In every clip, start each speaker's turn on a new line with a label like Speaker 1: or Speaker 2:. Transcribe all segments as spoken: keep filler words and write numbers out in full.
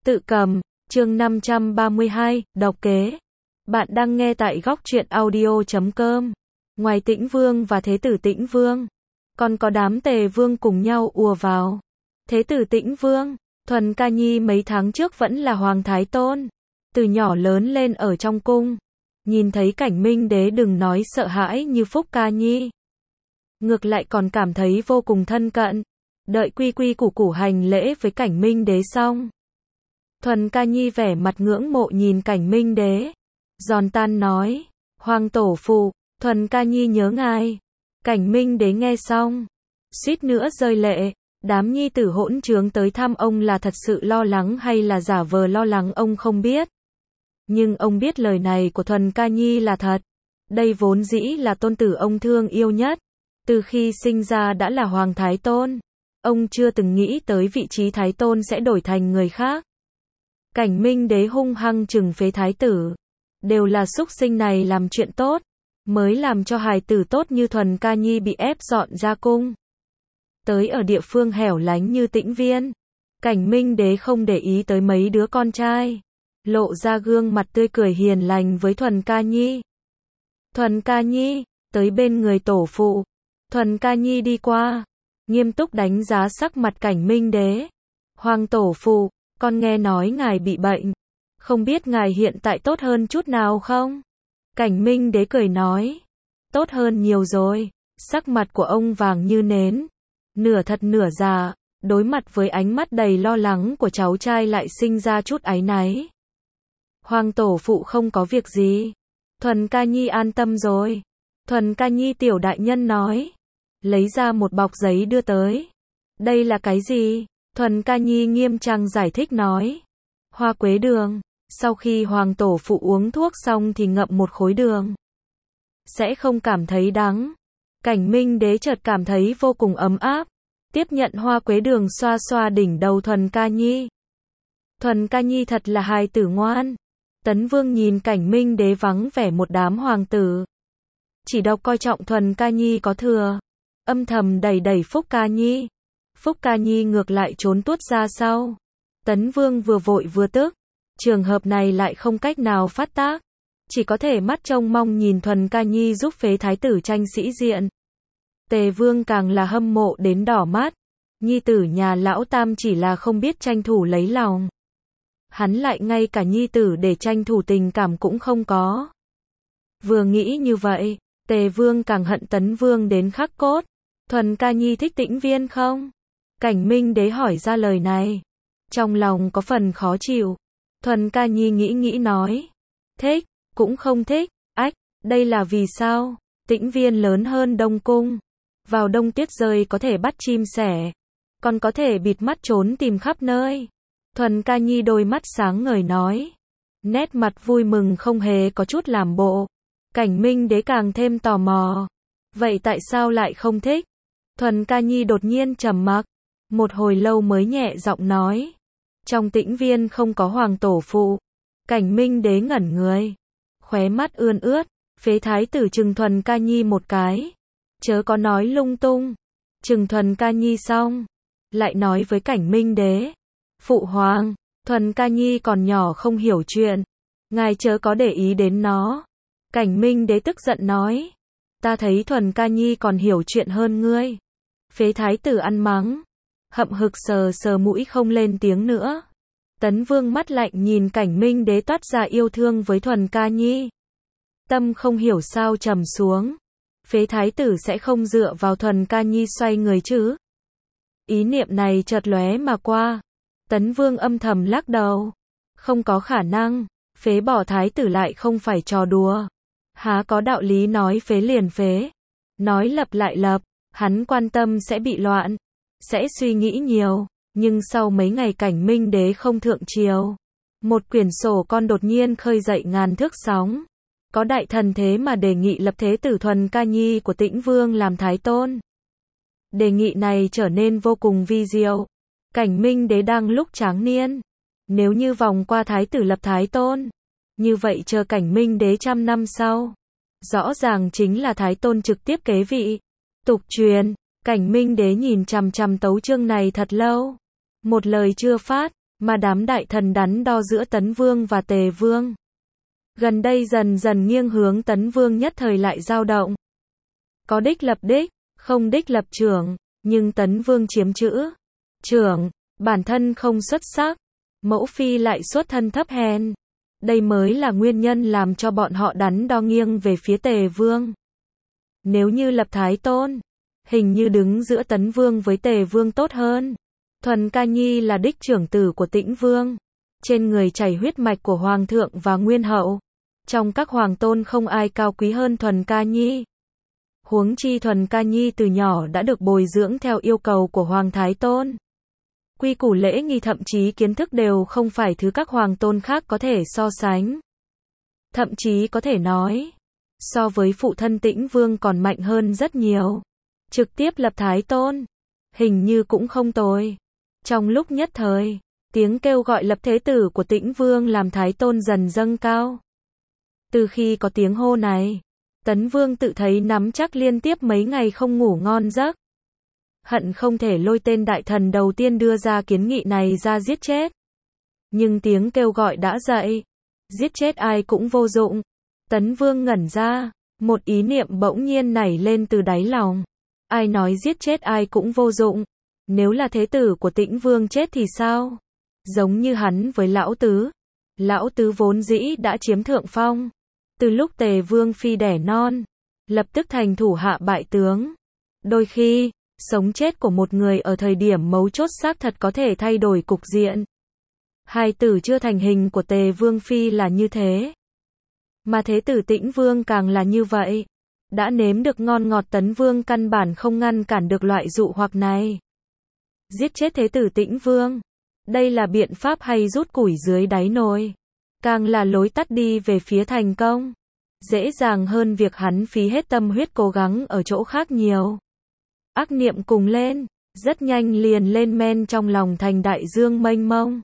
Speaker 1: Tự cầm, chương năm trăm ba mươi hai, độc kế. Bạn đang nghe tại góc truyện audio chấm com. Ngoài Tĩnh Vương và Thế tử Tĩnh Vương, còn có đám Tề Vương cùng nhau ùa vào. Thế tử Tĩnh Vương, Thuần Ca Nhi mấy tháng trước vẫn là Hoàng Thái Tôn, từ nhỏ lớn lên ở trong cung. Nhìn thấy cảnh Minh Đế đừng nói sợ hãi như Phúc Ca Nhi, ngược lại còn cảm thấy vô cùng thân cận. Đợi quy quy củ củ hành lễ với cảnh Minh Đế xong, Thuần Ca Nhi vẻ mặt ngưỡng mộ nhìn cảnh Minh Đế, giòn tan nói: Hoàng tổ phụ, Thuần Ca Nhi nhớ ngài. Cảnh Minh Đế nghe xong, suýt nữa rơi lệ. Đám nhi tử hỗn trướng tới thăm ông là thật sự lo lắng hay là giả vờ lo lắng ông không biết. Nhưng ông biết lời này của Thuần Ca Nhi là thật. Đây vốn dĩ là tôn tử ông thương yêu nhất. Từ khi sinh ra đã là Hoàng Thái Tôn. Ông chưa từng nghĩ tới vị trí Thái Tôn sẽ đổi thành người khác. Cảnh Minh Đế hung hăng trừng phế thái tử. Đều là súc sinh này làm chuyện tốt, mới làm cho hài tử tốt như Thuần Ca Nhi bị ép dọn ra cung. Tới ở địa phương hẻo lánh như Tĩnh Viên, cảnh Minh Đế không để ý tới mấy đứa con trai, lộ ra gương mặt tươi cười hiền lành với Thuần Ca Nhi. Thuần Ca Nhi, tới bên người tổ phụ. Thuần Ca Nhi đi qua, nghiêm túc đánh giá sắc mặt cảnh Minh Đế. Hoàng tổ phụ, con nghe nói ngài bị bệnh, không biết ngài hiện tại tốt hơn chút nào không? Cảnh Minh Đế cười nói, tốt hơn nhiều rồi. Sắc mặt của ông vàng như nến, nửa thật nửa giả, đối mặt với ánh mắt đầy lo lắng của cháu trai lại sinh ra chút áy náy. Hoàng tổ phụ không có việc gì, Thuần Ca Nhi an tâm rồi. Thuần Ca Nhi tiểu đại nhân nói, lấy ra một bọc giấy đưa tới. Đây là cái gì? Thuần Ca Nhi nghiêm trang giải thích nói, hoa quế đường. Sau khi hoàng tổ phụ uống thuốc xong thì ngậm một khối đường, sẽ không cảm thấy đắng. Cảnh Minh Đế chợt cảm thấy vô cùng ấm áp, tiếp nhận hoa quế đường xoa xoa đỉnh đầu Thuần Ca Nhi. Thuần Ca Nhi thật là hài tử ngoan. Tấn Vương nhìn cảnh Minh Đế vắng vẻ một đám hoàng tử, chỉ độc coi trọng Thuần Ca Nhi có thừa, âm thầm đẩy đẩy Phúc Ca Nhi. Phúc Ca Nhi ngược lại trốn tuốt ra sau. Tấn Vương vừa vội vừa tức, trường hợp này lại không cách nào phát tác, chỉ có thể mắt trông mong nhìn Thuần Ca Nhi giúp phế thái tử tranh sĩ diện. Tề Vương càng là hâm mộ đến đỏ mắt. Nhi tử nhà lão tam chỉ là không biết tranh thủ lấy lòng, hắn lại ngay cả nhi tử để tranh thủ tình cảm cũng không có. Vừa nghĩ như vậy, Tề Vương càng hận Tấn Vương đến khắc cốt. Thuần Ca Nhi thích Tĩnh Viên không? Cảnh Minh Đế hỏi ra lời này, trong lòng có phần khó chịu. Thuần Ca Nhi nghĩ nghĩ nói, thích, cũng không thích. Ách, đây là vì sao? Tĩnh Viên lớn hơn Đông Cung, vào đông tuyết rơi có thể bắt chim sẻ, còn có thể bịt mắt trốn tìm khắp nơi. Thuần Ca Nhi đôi mắt sáng ngời nói, nét mặt vui mừng không hề có chút làm bộ. Cảnh Minh Đế càng thêm tò mò, vậy tại sao lại không thích? Thuần Ca Nhi đột nhiên trầm mặc, một hồi lâu mới nhẹ giọng nói, trong Tĩnh Viên không có hoàng tổ phụ. Cảnh Minh Đế ngẩn người, khóe mắt ươn ướt, phế thái tử trừng Thuần Ca Nhi một cái, chớ có nói lung tung. Trừng Thuần Ca Nhi xong, lại nói với cảnh Minh Đế, phụ hoàng, Thuần Ca Nhi còn nhỏ không hiểu chuyện, ngài chớ có để ý đến nó. Cảnh Minh Đế tức giận nói, ta thấy Thuần Ca Nhi còn hiểu chuyện hơn ngươi. Phế thái tử ăn mắng, hậm hực sờ sờ mũi không lên tiếng nữa. Tấn Vương mắt lạnh nhìn cảnh Minh Đế toát ra yêu thương với Thuần Ca Nhi, tâm không hiểu sao trầm xuống. Phế thái tử sẽ không dựa vào Thuần Ca Nhi xoay người chứ? Ý niệm này chợt lóe mà qua. Tấn Vương âm thầm lắc đầu, không có khả năng, phế bỏ thái tử lại không phải trò đùa. Há có đạo lý nói phế liền phế, nói lập lại lập. Hắn quan tâm sẽ bị loạn, sẽ suy nghĩ nhiều. Nhưng sau mấy ngày cảnh Minh Đế không thượng triều, một quyển sổ con đột nhiên khơi dậy ngàn thước sóng. Có đại thần thế mà đề nghị lập thế tử Thuần Ca Nhi của Tĩnh Vương làm Thái Tôn. Đề nghị này trở nên vô cùng vi diệu. Cảnh Minh Đế đang lúc tráng niên, nếu như vòng qua Thái tử lập Thái Tôn, như vậy chờ cảnh Minh Đế trăm năm sau, rõ ràng chính là Thái Tôn trực tiếp kế vị. Tục truyền, cảnh Minh Đế nhìn chằm chằm tấu chương này thật lâu, một lời chưa phát, mà đám đại thần đắn đo giữa Tấn Vương và Tề Vương. Gần đây dần dần nghiêng hướng Tấn Vương nhất thời lại dao động. Có đích lập đích, không đích lập trưởng, nhưng Tấn Vương chiếm chữ trưởng, bản thân không xuất sắc, mẫu phi lại xuất thân thấp hèn. Đây mới là nguyên nhân làm cho bọn họ đắn đo nghiêng về phía Tề Vương. Nếu như lập Thái Tôn, hình như đứng giữa Tấn Vương với Tề Vương tốt hơn. Thuần Ca Nhi là đích trưởng tử của Tĩnh Vương, trên người chảy huyết mạch của Hoàng thượng và Nguyên hậu. Trong các hoàng tôn không ai cao quý hơn Thuần Ca Nhi. Huống chi Thuần Ca Nhi từ nhỏ đã được bồi dưỡng theo yêu cầu của Hoàng Thái Tôn. Quy củ lễ nghi thậm chí kiến thức đều không phải thứ các hoàng tôn khác có thể so sánh. Thậm chí có thể nói, so với phụ thân Tĩnh Vương còn mạnh hơn rất nhiều. Trực tiếp lập Thái Tôn, hình như cũng không tồi. Trong lúc nhất thời, tiếng kêu gọi lập thế tử của Tĩnh Vương làm Thái Tôn dần dâng cao. Từ khi có tiếng hô này, Tấn Vương tự thấy nắm chắc liên tiếp mấy ngày không ngủ ngon giấc. Hận không thể lôi tên đại thần đầu tiên đưa ra kiến nghị này ra giết chết. Nhưng tiếng kêu gọi đã dậy, giết chết ai cũng vô dụng. Tấn Vương ngẩn ra, một ý niệm bỗng nhiên nảy lên từ đáy lòng. Ai nói giết chết ai cũng vô dụng? Nếu là thế tử của Tĩnh Vương chết thì sao? Giống như hắn với Lão Tứ. Lão Tứ vốn dĩ đã chiếm thượng phong. Từ lúc Tề Vương phi đẻ non, lập tức thành thủ hạ bại tướng. Đôi khi, sống chết của một người ở thời điểm mấu chốt xác thật có thể thay đổi cục diện. Hài tử chưa thành hình của Tề Vương phi là như thế. Mà thế tử Tĩnh Vương càng là như vậy. Đã nếm được ngon ngọt Tấn Vương căn bản không ngăn cản được loại dụ hoặc này. Giết chết thế tử Tĩnh Vương. Đây là biện pháp hay rút củi dưới đáy nồi. Càng là lối tắt đi về phía thành công. Dễ dàng hơn việc hắn phí hết tâm huyết cố gắng ở chỗ khác nhiều. Ác niệm cùng lên, rất nhanh liền lên men trong lòng thành đại dương mênh mông.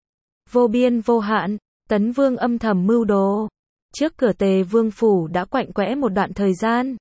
Speaker 1: Vô biên vô hạn, Tấn Vương âm thầm mưu đồ. Trước cửa Tề Vương phủ đã quạnh quẽ một đoạn thời gian.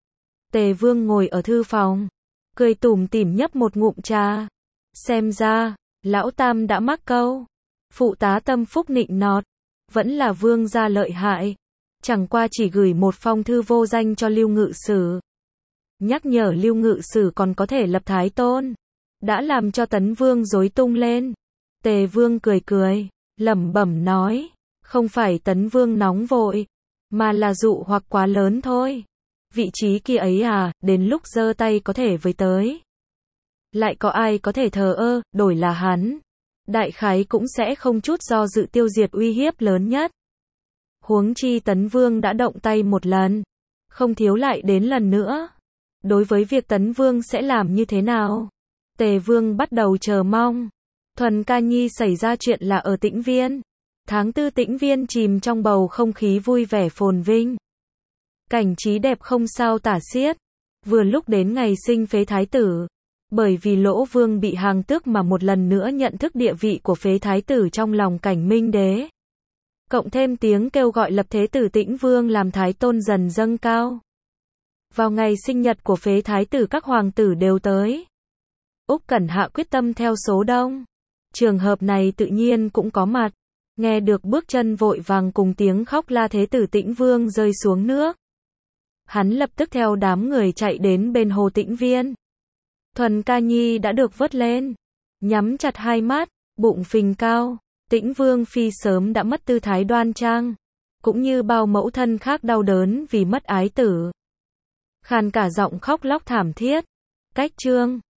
Speaker 1: Tề Vương ngồi ở thư phòng, cười tủm tỉm nhấp một ngụm trà. Xem ra, lão tam đã mắc câu. Phụ tá tâm phúc nịnh nọt, vẫn là Vương gia lợi hại. Chẳng qua chỉ gửi một phong thư vô danh cho Lưu Ngự Sử. Nhắc nhở Lưu Ngự Sử còn có thể lập Thái Tôn. Đã làm cho Tấn Vương rối tung lên. Tề Vương cười cười, lẩm bẩm nói. Không phải Tấn Vương nóng vội, mà là dụ hoặc quá lớn thôi. Vị trí kia ấy à, đến lúc giơ tay có thể với tới. Lại có ai có thể thờ ơ, đổi là hắn. Đại khái cũng sẽ không chút do dự tiêu diệt uy hiếp lớn nhất. Huống chi Tấn Vương đã động tay một lần, không thiếu lại đến lần nữa. Đối với việc Tấn Vương sẽ làm như thế nào, Tề Vương bắt đầu chờ mong. Thuần Ca Nhi xảy ra chuyện là ở Tĩnh Viên. Tháng tư Tĩnh Viên chìm trong bầu không khí vui vẻ phồn vinh. Cảnh trí đẹp không sao tả xiết. Vừa lúc đến ngày sinh phế thái tử. Bởi vì Lỗ Vương bị hàng tước mà một lần nữa nhận thức địa vị của phế thái tử trong lòng Cảnh Minh Đế. Cộng thêm tiếng kêu gọi lập thế tử Tĩnh Vương làm Thái Tôn dần dâng cao. Vào ngày sinh nhật của phế thái tử các hoàng tử đều tới. Úc Cẩn Hạ quyết tâm theo số đông. Trường hợp này tự nhiên cũng có mặt. Nghe được bước chân vội vàng cùng tiếng khóc la thế tử Tĩnh Vương rơi xuống nước. Hắn lập tức theo đám người chạy đến bên hồ Tĩnh Viên. Thuần Ca Nhi đã được vớt lên. Nhắm chặt hai mắt, bụng phình cao. Tĩnh Vương phi sớm đã mất tư thái đoan trang. Cũng như bao mẫu thân khác đau đớn vì mất ái tử. Khàn cả giọng khóc lóc thảm thiết. Cách chương